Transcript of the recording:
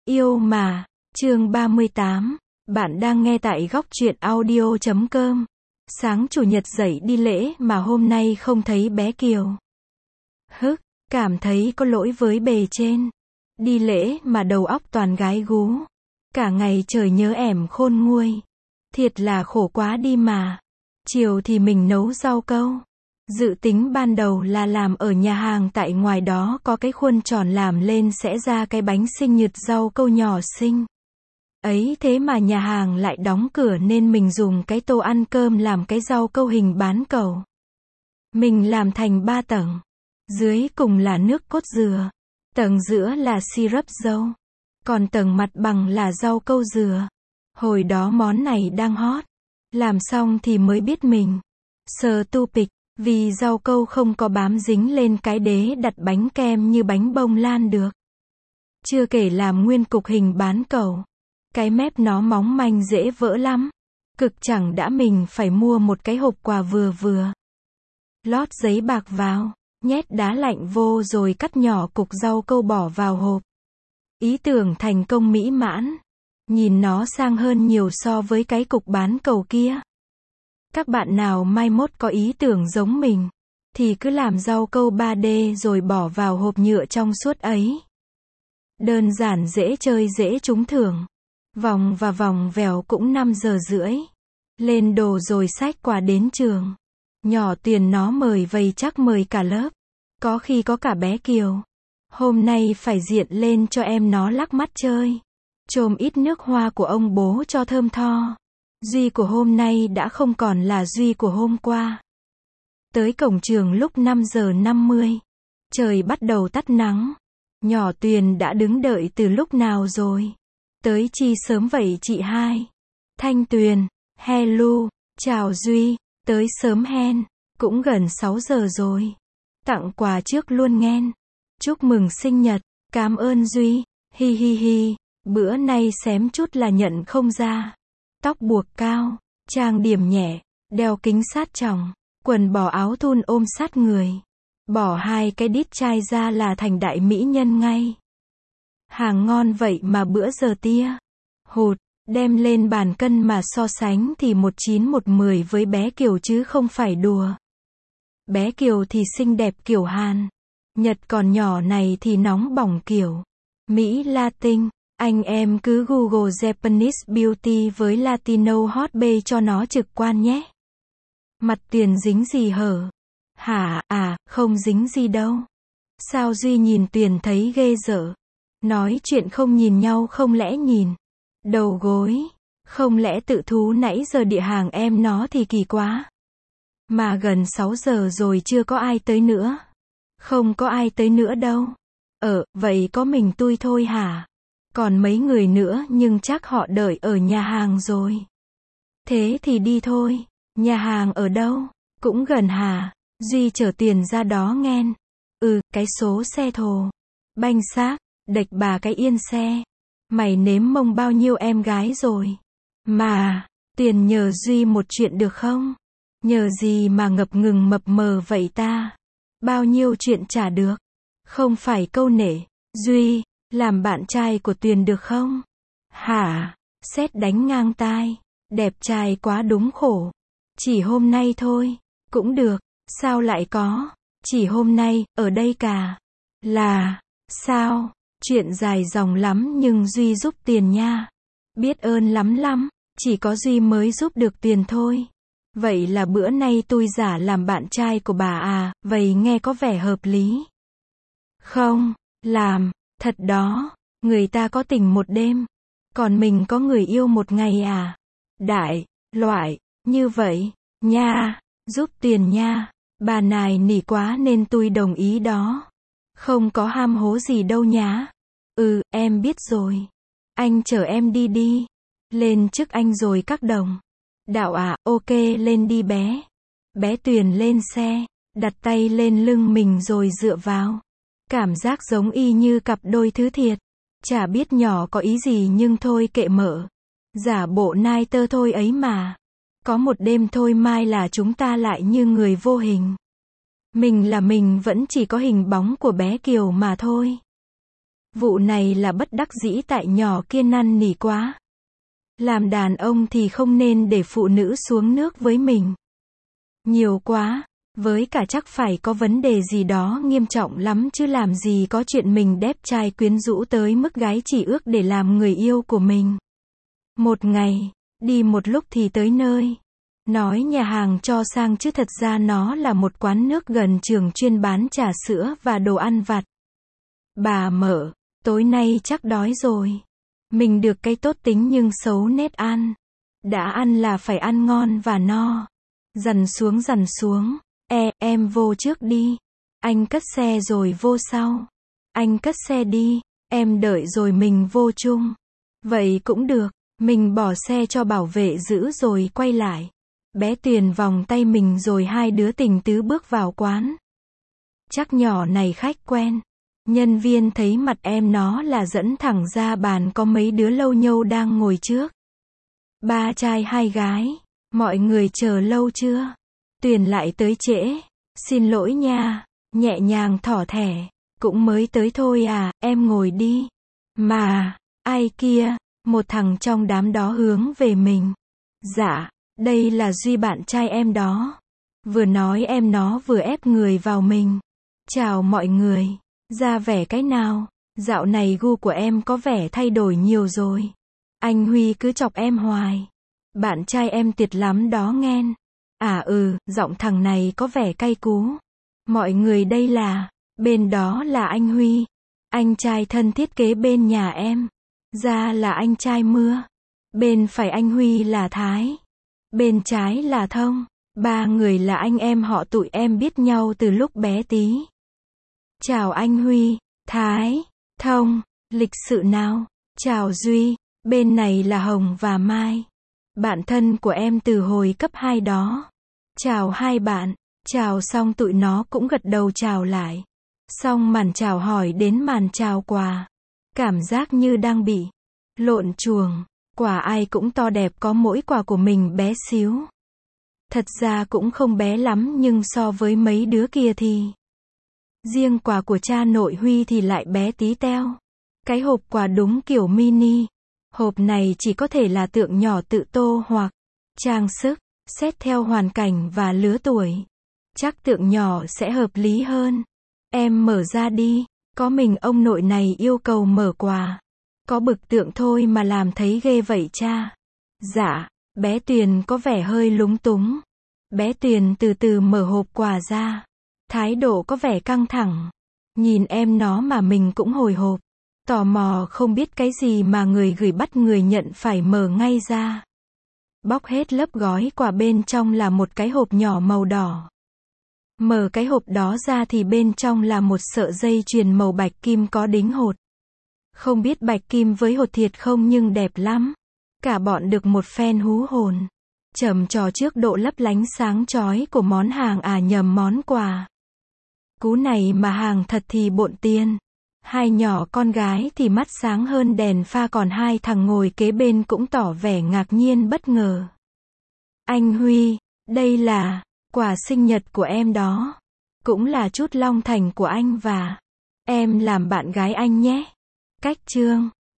Yêu mà, chương 38, bạn đang nghe tại góc truyện audio.com. Sáng chủ nhật dậy đi lễ mà hôm nay không thấy bé Kiều. Cảm thấy có lỗi với bề trên. Đi lễ mà đầu óc toàn gái gú. Cả ngày trời nhớ ẻm khôn nguôi. Thiệt là khổ quá đi mà. Chiều thì mình nấu rau câu. Dự tính ban đầu là làm ở nhà hàng tại ngoài đó có cái khuôn tròn làm lên sẽ ra cái bánh sinh nhật rau câu nhỏ xinh. Ấy thế mà nhà hàng lại đóng cửa nên mình dùng cái tô ăn cơm làm cái rau câu hình bán cầu. Mình làm thành 3 tầng. Dưới cùng là nước cốt dừa. Tầng giữa là syrup dâu. Còn tầng mặt bằng là rau câu dừa. Hồi đó món này đang hot. Làm xong thì mới biết mình stupid. Vì rau câu không có bám dính lên cái đế đặt bánh kem như bánh bông lan được. Chưa kể làm nguyên cục hình bán cầu. Cái mép nó móng manh dễ vỡ lắm. Cực chẳng đã mình phải mua một cái hộp quà vừa vừa. Lót giấy bạc vào, nhét đá lạnh vô rồi cắt nhỏ cục rau câu bỏ vào hộp. Ý tưởng thành công mỹ mãn. Nhìn nó sang hơn nhiều so với cái cục bán cầu kia. Các bạn nào mai mốt có ý tưởng giống mình, thì cứ làm rau câu 3D rồi bỏ vào hộp nhựa trong suốt ấy. Đơn giản dễ chơi dễ trúng thưởng. Vòng và vòng vèo cũng 5 giờ rưỡi. Lên đồ rồi xách quà đến trường. Nhỏ Tuyền nó mời vầy chắc mời cả lớp. Có khi có cả bé Kiều. Hôm nay phải diện lên cho em nó lắc mắt chơi. Chôm ít nước hoa của ông bố cho thơm tho. Duy của hôm nay đã không còn là Duy của hôm qua. Tới cổng trường lúc 5 giờ 50. Trời bắt đầu tắt nắng. Nhỏ Tuyền đã đứng đợi từ lúc nào rồi. Tới chi sớm vậy chị hai. Thanh Tuyền, hello, chào Duy, tới sớm hen, cũng gần 6 giờ rồi. Tặng quà trước luôn nghen. Chúc mừng sinh nhật, cảm ơn Duy, hi hi hi, bữa nay xém chút là nhận không ra. Tóc buộc cao, trang điểm nhẹ, đeo kính sát tròng, quần bò áo thun ôm sát người. Bỏ 2 cái đít chai ra là thành đại mỹ nhân ngay. Hàng ngon vậy mà bữa giờ tia. Hụt, đem lên bàn cân mà so sánh thì 19-110 với bé Kiều chứ không phải đùa. Bé Kiều thì xinh đẹp kiểu Hàn. Nhật còn nhỏ này thì nóng bỏng kiểu Mỹ Latin. Anh em cứ Google Japanese Beauty với Latino Hot Bae cho nó trực quan nhé. Mặt Tuyền dính gì hở? Hả, không dính gì đâu. Sao Duy nhìn Tuyền thấy ghê dở? Nói chuyện không nhìn nhau không lẽ nhìn đầu gối? Không lẽ tự thú nãy giờ địa hàng em nó thì kỳ quá. Mà gần 6 giờ rồi chưa có ai tới nữa. Không có ai tới nữa đâu. Vậy có mình tui thôi hả? Còn mấy người nữa nhưng chắc họ đợi ở nhà hàng rồi. Thế thì đi thôi. Nhà hàng ở đâu? Cũng gần hả? Duy chở Tiền ra đó nghen. Cái số xe thồ. Banh xác, đệch bà cái yên xe. Mày nếm mông bao nhiêu em gái rồi. Mà, Tiền nhờ Duy một chuyện được không? Nhờ gì mà ngập ngừng mập mờ vậy ta? Bao nhiêu chuyện trả được? Không phải câu nể. Duy, làm bạn trai của Tuyền được không? Hả? Sét đánh ngang tai. Đẹp trai quá đúng khổ. Chỉ hôm nay thôi. Cũng được. Sao lại có? Chỉ hôm nay, ở đây cả. Là, sao? Chuyện dài dòng lắm nhưng Duy giúp Tiền nha. Biết ơn lắm lắm. Chỉ có Duy mới giúp được Tiền thôi. Vậy là bữa nay tôi giả làm bạn trai của bà à? Vậy nghe có vẻ hợp lý. Không, làm. Thật đó, người ta có tình một đêm, còn mình có người yêu một ngày à? Đại, loại, như vậy, nha, giúp Tiền nha, bà nài nỉ quá nên tôi đồng ý đó. Không có ham hố gì đâu nhá. Em biết rồi. Anh chở em đi đi. Lên trước anh rồi các đồng. Đạo à, ok lên đi bé. Bé Tuyền lên xe, đặt tay lên lưng mình rồi dựa vào. Cảm giác giống y như cặp đôi thứ thiệt. Chả biết nhỏ có ý gì nhưng thôi kệ mợ. Giả bộ nai tơ thôi ấy mà. Có một đêm thôi mai là chúng ta lại như người vô hình. Mình là mình vẫn chỉ có hình bóng của bé Kiều mà thôi. Vụ này là bất đắc dĩ tại nhỏ kia năn nỉ quá. Làm đàn ông thì không nên để phụ nữ xuống nước với mình. Nhiều quá. Với cả chắc phải có vấn đề gì đó nghiêm trọng lắm chứ làm gì có chuyện mình đép trai quyến rũ tới mức gái chỉ ước để làm người yêu của mình. Một ngày, đi một lúc thì tới nơi. Nói nhà hàng cho sang chứ thật ra nó là một quán nước gần trường chuyên bán trà sữa và đồ ăn vặt. Bà mở, tối nay chắc đói rồi. Mình được cái tốt tính nhưng xấu nết ăn. Đã ăn là phải ăn ngon và no. Dằn xuống. Em vô trước đi. Anh cất xe rồi vô sau. Anh cất xe đi, em đợi rồi mình vô chung. Vậy cũng được, mình bỏ xe cho bảo vệ giữ rồi quay lại. Bé Tuyền vòng tay mình rồi hai đứa tình tứ bước vào quán. Chắc nhỏ này khách quen. Nhân viên thấy mặt em nó là dẫn thẳng ra bàn có mấy đứa lâu nhâu đang ngồi trước. 3 trai 2 gái. Mọi người chờ lâu chưa? Tuyền lại tới trễ. Xin lỗi nha. Nhẹ nhàng thỏ thẻ. Cũng mới tới thôi à, em ngồi đi. Mà, ai kia? Một thằng trong đám đó hướng về mình. Dạ, đây là Duy bạn trai em đó. Vừa nói em nó vừa ép người vào mình. Chào mọi người. Ra vẻ cái nào? Dạo này gu của em có vẻ thay đổi nhiều rồi. Anh Huy cứ chọc em hoài. Bạn trai em tuyệt lắm đó nghen. À giọng thằng này có vẻ cay cú. Mọi người đây là, bên đó là anh Huy. Anh trai thân thiết kế bên nhà em. Ra là anh trai Mưa. Bên phải anh Huy là Thái. Bên trái là Thông. 3 người là anh em họ tụi em biết nhau từ lúc bé tí. Chào anh Huy, Thái, Thông, lịch sự nào. Chào Duy, bên này là Hồng và Mai. Bạn thân của em từ hồi cấp 2 đó. Chào hai bạn. Chào xong tụi nó cũng gật đầu chào lại. Xong màn chào hỏi đến màn chào quà. Cảm giác như đang bị lộn chuồng. Quà ai cũng to đẹp có mỗi quà của mình bé xíu. Thật ra cũng không bé lắm nhưng so với mấy đứa kia thì. Riêng quà của cha nội Huy thì lại bé tí teo. Cái hộp quà đúng kiểu mini. Hộp này chỉ có thể là tượng nhỏ tự tô hoặc trang sức, xét theo hoàn cảnh và lứa tuổi. Chắc tượng nhỏ sẽ hợp lý hơn. Em mở ra đi. Có mình ông nội này yêu cầu mở quà. Có bực tượng thôi mà làm thấy ghê vậy cha. Dạ, bé Tuyền có vẻ hơi lúng túng. Bé Tuyền từ từ mở hộp quà ra. Thái độ có vẻ căng thẳng. Nhìn em nó mà mình cũng hồi hộp. Tò mò không biết cái gì mà người gửi bắt người nhận phải mở ngay ra. Bóc hết lớp gói quà bên trong là một cái hộp nhỏ màu đỏ. Mở cái hộp đó ra thì bên trong là một sợi dây chuyền màu bạch kim có đính hột. Không biết bạch kim với hột thiệt không nhưng đẹp lắm. Cả bọn được một phen hú hồn. Trầm trò trước độ lấp lánh sáng chói của món hàng nhầm món quà. Cú này mà hàng thật thì bộn tiền. Hai nhỏ con gái thì mắt sáng hơn đèn pha còn hai thằng ngồi kế bên cũng tỏ vẻ ngạc nhiên bất ngờ. Anh Huy, đây là quà sinh nhật của em đó. Cũng là chút long thành của anh và em làm bạn gái anh nhé. Cách chương